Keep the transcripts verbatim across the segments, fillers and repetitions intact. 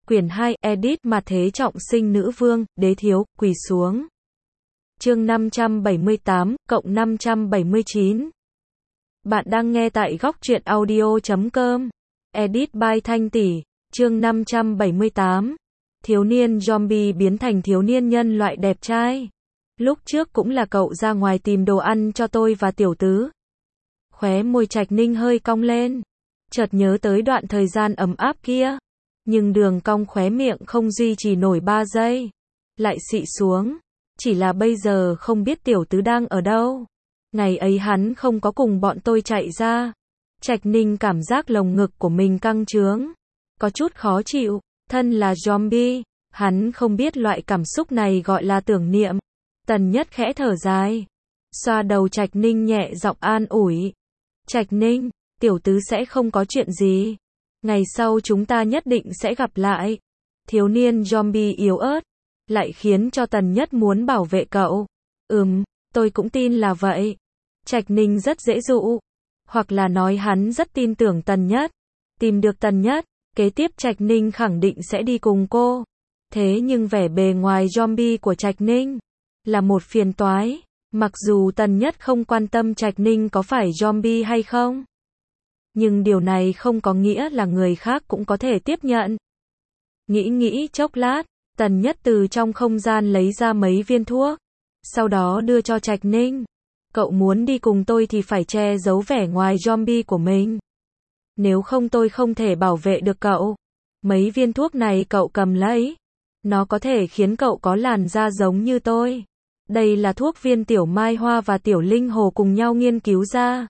Quyển hai, edit Mặt Thế Trọng Sinh Nữ Vương, Đế Thiếu, quỳ xuống. Chương năm trăm bảy mươi tám, cộng năm trăm bảy mươi chín. Bạn đang nghe tại góc truyện audio chấm com. Edit by Thanh Tỷ. Chương năm trăm bảy mươi tám. Thiếu niên zombie biến thành thiếu niên nhân loại đẹp trai. Lúc trước cũng là cậu ra ngoài tìm đồ ăn cho tôi và tiểu tứ. Khóe môi Trạch Ninh hơi cong lên. Chợt nhớ tới đoạn thời gian ấm áp kia. Nhưng đường cong khóe miệng không duy trì nổi ba giây. Lại xị xuống. Chỉ là bây giờ không biết tiểu tứ đang ở đâu. Ngày ấy hắn không có cùng bọn tôi chạy ra. Trạch Ninh cảm giác lồng ngực của mình căng trướng. Có chút khó chịu. Thân là zombie. Hắn không biết loại cảm xúc này gọi là tưởng niệm. Tần Nhất khẽ thở dài. Xoa đầu Trạch Ninh nhẹ giọng an ủi. Trạch Ninh, tiểu tứ sẽ không có chuyện gì. Ngày sau chúng ta nhất định sẽ gặp lại. Thiếu niên zombie yếu ớt. Lại khiến cho Tần Nhất muốn bảo vệ cậu. Ừm, tôi cũng tin là vậy. Trạch Ninh rất dễ dụ. Hoặc là nói hắn rất tin tưởng Tần Nhất. Tìm được Tần Nhất, kế tiếp Trạch Ninh khẳng định sẽ đi cùng cô. Thế nhưng vẻ bề ngoài zombie của Trạch Ninh là một phiền toái. Mặc dù Tần Nhất không quan tâm Trạch Ninh có phải zombie hay không. Nhưng điều này không có nghĩa là người khác cũng có thể tiếp nhận. Nghĩ nghĩ chốc lát, Tần Nhất từ trong không gian lấy ra mấy viên thuốc. Sau đó đưa cho Trạch Ninh. Cậu muốn đi cùng tôi thì phải che giấu vẻ ngoài zombie của mình. Nếu không tôi không thể bảo vệ được cậu. Mấy viên thuốc này cậu cầm lấy. Nó có thể khiến cậu có làn da giống như tôi. Đây là thuốc viên Tiểu Mai Hoa và Tiểu Linh Hồ cùng nhau nghiên cứu ra.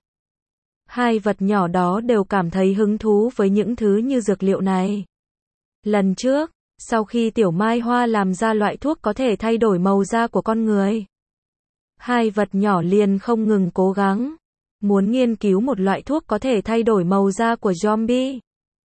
Hai vật nhỏ đó đều cảm thấy hứng thú với những thứ như dược liệu này. Lần trước, sau khi Tiểu Mai Hoa làm ra loại thuốc có thể thay đổi màu da của con người, hai vật nhỏ liền không ngừng cố gắng, muốn nghiên cứu một loại thuốc có thể thay đổi màu da của zombie.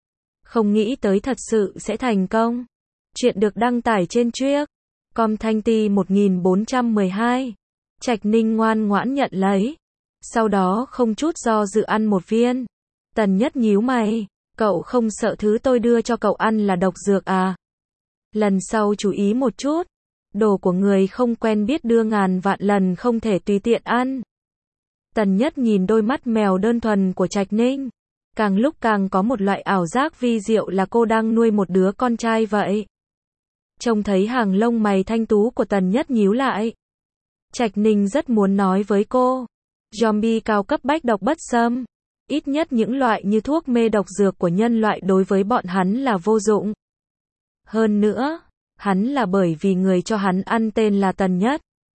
Không nghĩ tới thật sự sẽ thành công. Chuyện được đăng tải trên Triếc com Thanh Ti một nghìn bốn trăm mười hai. Trạch Ninh ngoan ngoãn nhận lấy. Sau đó không chút do dự ăn một viên. Tần Nhất nhíu mày. Cậu không sợ thứ tôi đưa cho cậu ăn là độc dược à? Lần sau chú ý một chút. Đồ của người không quen biết đưa ngàn vạn lần không thể tùy tiện ăn. Tần Nhất nhìn đôi mắt mèo đơn thuần của Trạch Ninh. Càng lúc càng có một loại ảo giác vi diệu là cô đang nuôi một đứa con trai vậy. Trông thấy hàng lông mày thanh tú của Tần Nhất nhíu lại. Trạch Ninh rất muốn nói với cô. Zombie cao cấp bách độc bất xâm. Ít nhất những loại như thuốc mê độc dược của nhân loại đối với bọn hắn là vô dụng. Hơn nữa, hắn là bởi vì người cho hắn ăn tên là Tần Nhất.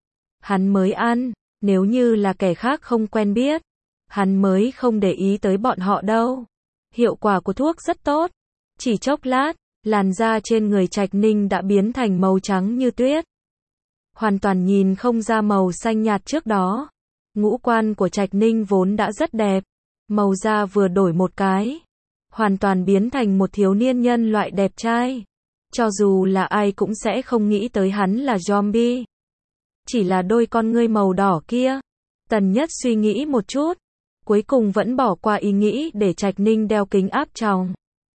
Hắn mới ăn, nếu như là kẻ khác không quen biết, hắn mới không để ý tới bọn họ đâu. Hiệu quả của thuốc rất tốt. Chỉ chốc lát, làn da trên người Trạch Ninh đã biến thành màu trắng như tuyết. Hoàn toàn nhìn không ra màu xanh nhạt trước đó. Ngũ quan của Trạch Ninh vốn đã rất đẹp. Màu da vừa đổi một cái. Hoàn toàn biến thành một thiếu niên nhân loại đẹp trai. Cho dù là ai cũng sẽ không nghĩ tới hắn là zombie. Chỉ là đôi con ngươi màu đỏ kia. Tần Nhất suy nghĩ một chút. Cuối cùng vẫn bỏ qua ý nghĩ để Trạch Ninh đeo kính áp tròng.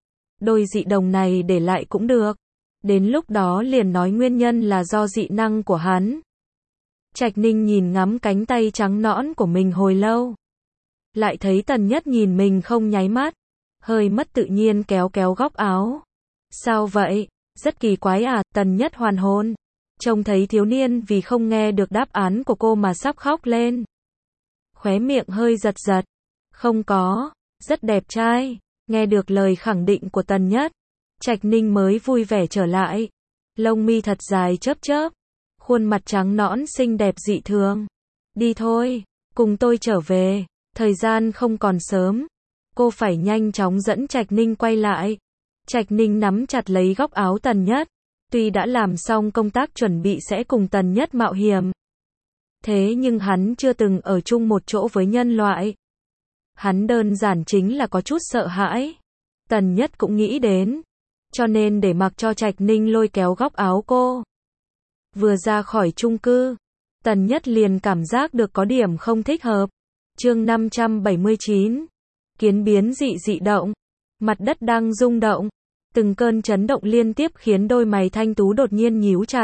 Đôi dị đồng này để lại cũng được. Đến lúc đó liền nói nguyên nhân là do dị năng của hắn. Trạch Ninh nhìn ngắm cánh tay trắng nõn của mình hồi lâu. Lại thấy Tần Nhất nhìn mình không nháy mắt. Hơi mất tự nhiên kéo kéo góc áo. Sao vậy? Rất kỳ quái à? Tần Nhất hoàn hồn. Trông thấy thiếu niên vì không nghe được đáp án của cô mà sắp khóc lên. Khóe miệng hơi giật giật. Không có. Rất đẹp trai. Nghe được lời khẳng định của Tần Nhất. Trạch Ninh mới vui vẻ trở lại. Lông mi thật dài chớp chớp. Khuôn mặt trắng nõn xinh đẹp dị thường. Đi thôi. Cùng tôi trở về. Thời gian không còn sớm. Cô phải nhanh chóng dẫn Trạch Ninh quay lại. Trạch Ninh nắm chặt lấy góc áo Tần Nhất. Tuy đã làm xong công tác chuẩn bị sẽ cùng Tần Nhất mạo hiểm. Thế nhưng hắn chưa từng ở chung một chỗ với nhân loại. Hắn đơn giản chính là có chút sợ hãi. Tần Nhất cũng nghĩ đến. Cho nên để mặc cho Trạch Ninh lôi kéo góc áo cô. Vừa ra khỏi chung cư. Tần Nhất liền cảm giác được có điểm không thích hợp. Chương năm trăm bảy mươi chín. Kiến biến dị dị động. Mặt đất đang rung động. Từng cơn chấn động liên tiếp khiến đôi mày thanh tú đột nhiên nhíu chặt.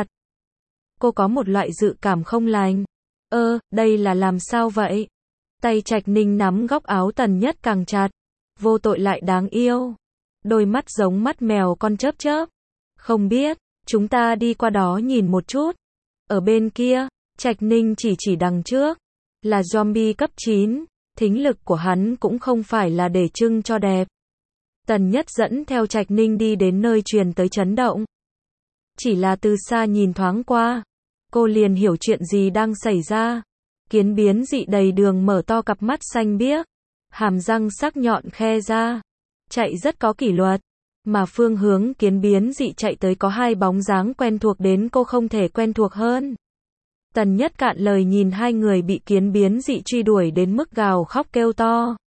Cô có một loại dự cảm không lành. Ơ, đây là làm sao vậy? Tay Trạch Ninh nắm góc áo Tần Nhất càng chặt. Vô tội lại đáng yêu. Đôi mắt giống mắt mèo con chớp chớp. Không biết, chúng ta đi qua đó nhìn một chút. Ở bên kia, Trạch Ninh chỉ chỉ đằng trước. Là zombie cấp chín, thính lực của hắn cũng không phải là để trưng cho đẹp. Tần Nhất dẫn theo Trạch Ninh đi đến nơi truyền tới chấn động. Chỉ là từ xa nhìn thoáng qua, cô liền hiểu chuyện gì đang xảy ra. Kiến biến dị đầy đường mở to cặp mắt xanh biếc, hàm răng sắc nhọn khe ra, chạy rất có kỷ luật, mà phương hướng kiến biến dị chạy tới có hai bóng dáng quen thuộc đến cô không thể quen thuộc hơn. Tần Nhất cạn lời nhìn hai người bị kiến biến dị truy đuổi đến mức gào khóc kêu to.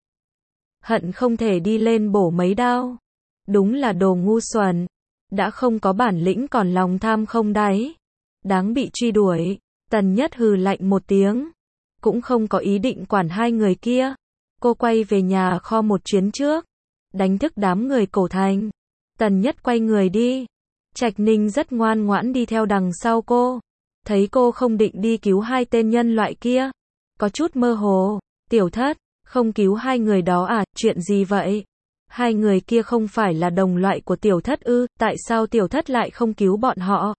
Hận không thể đi lên bổ mấy đao. Đúng là đồ ngu xuẩn. Đã không có bản lĩnh còn lòng tham không đáy. Đáng bị truy đuổi. Tần Nhất hừ lạnh một tiếng. Cũng không có ý định quản hai người kia. Cô quay về nhà kho một chuyến trước. Đánh thức đám người cổ thành. Tần Nhất quay người đi. Trạch Ninh rất ngoan ngoãn đi theo đằng sau cô. Thấy cô không định đi cứu hai tên nhân loại kia. Có chút mơ hồ. Tiểu Thất, không cứu hai người đó à, chuyện gì vậy? Hai người kia không phải là đồng loại của Tiểu Thất ư, tại sao Tiểu Thất lại không cứu bọn họ?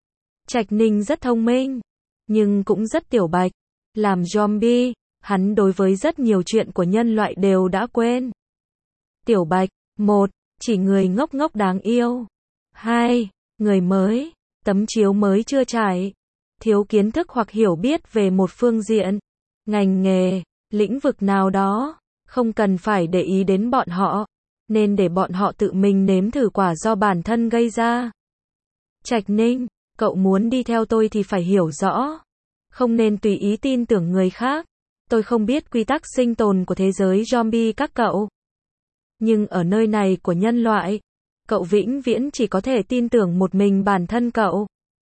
Trạch Ninh rất thông minh, nhưng cũng rất tiểu bạch. Làm zombie, hắn đối với rất nhiều chuyện của nhân loại đều đã quên. Tiểu bạch, một, chỉ người ngốc ngốc đáng yêu. Hai, người mới, tấm chiếu mới chưa trải. Thiếu kiến thức hoặc hiểu biết về một phương diện, ngành nghề, lĩnh vực nào đó, không cần phải để ý đến bọn họ, nên để bọn họ tự mình nếm thử quả do bản thân gây ra. Trạch Ninh, cậu muốn đi theo tôi thì phải hiểu rõ, không nên tùy ý tin tưởng người khác. Tôi không biết quy tắc sinh tồn của thế giới zombie các cậu, nhưng ở nơi này của nhân loại, cậu vĩnh viễn chỉ có thể tin tưởng một mình bản thân cậu.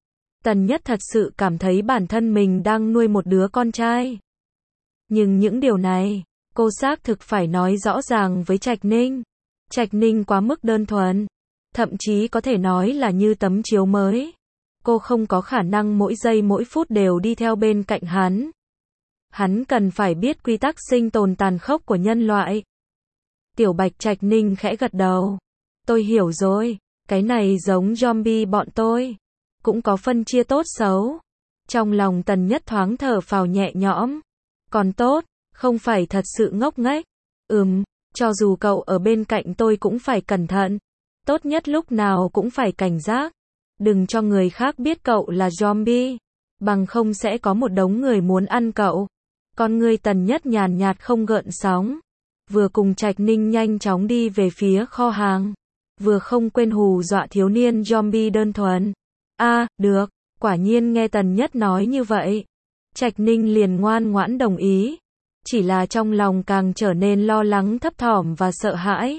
Tần Nhất thật sự cảm thấy bản thân mình đang nuôi một đứa con trai. Nhưng những điều này, cô xác thực phải nói rõ ràng với Trạch Ninh. Trạch Ninh quá mức đơn thuần, thậm chí có thể nói là như tấm chiếu mới. Cô không có khả năng mỗi giây mỗi phút đều đi theo bên cạnh hắn. Hắn cần phải biết quy tắc sinh tồn tàn khốc của nhân loại. Tiểu Bạch Trạch Ninh khẽ gật đầu. Tôi hiểu rồi, cái này giống zombie bọn tôi. Cũng có phân chia tốt xấu. Trong lòng Tần Nhất thoáng thở phào nhẹ nhõm. Còn tốt, không phải thật sự ngốc nghếch. Ừm, cho dù cậu ở bên cạnh tôi cũng phải cẩn thận. Tốt nhất lúc nào cũng phải cảnh giác. Đừng cho người khác biết cậu là zombie. Bằng không sẽ có một đống người muốn ăn cậu. Con người Tần Nhất nhàn nhạt không gợn sóng. Vừa cùng Trạch Ninh nhanh chóng đi về phía kho hàng. Vừa không quên hù dọa thiếu niên zombie đơn thuần. A, à, được, quả nhiên nghe Tần Nhất nói như vậy. Trạch Ninh liền ngoan ngoãn đồng ý. Chỉ là trong lòng càng trở nên lo lắng thấp thỏm và sợ hãi.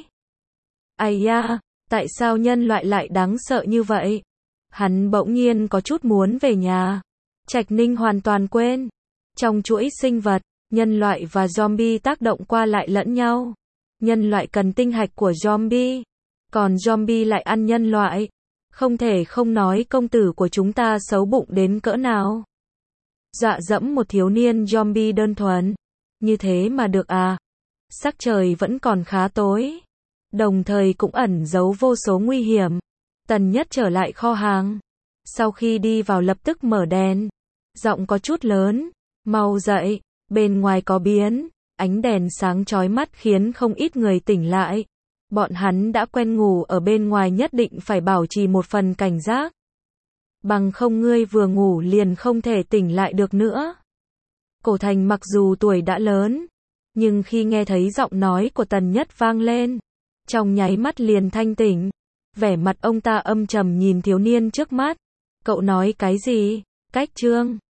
Ai da, tại sao nhân loại lại đáng sợ như vậy? Hắn bỗng nhiên có chút muốn về nhà. Trạch Ninh hoàn toàn quên. Trong chuỗi sinh vật, nhân loại và zombie tác động qua lại lẫn nhau. Nhân loại cần tinh hạch của zombie. Còn zombie lại ăn nhân loại. Không thể không nói công tử của chúng ta xấu bụng đến cỡ nào. Dọa dẫm một thiếu niên zombie đơn thuần. Như thế mà được à? Sắc trời vẫn còn khá tối. Đồng thời cũng ẩn giấu vô số nguy hiểm. Tần Nhất trở lại kho hàng. Sau khi đi vào lập tức mở đèn. Giọng có chút lớn. Mau dậy, bên ngoài có biến. Ánh đèn sáng chói mắt khiến không ít người tỉnh lại. Bọn hắn đã quen ngủ ở bên ngoài, nhất định phải bảo trì một phần cảnh giác. Bằng không ngươi vừa ngủ liền không thể tỉnh lại được nữa. Cổ Thành mặc dù tuổi đã lớn, nhưng khi nghe thấy giọng nói của Tần Nhất vang lên, trong nháy mắt liền thanh tỉnh. Vẻ mặt ông ta âm trầm nhìn thiếu niên trước mắt. Cậu nói cái gì? Cách Trương.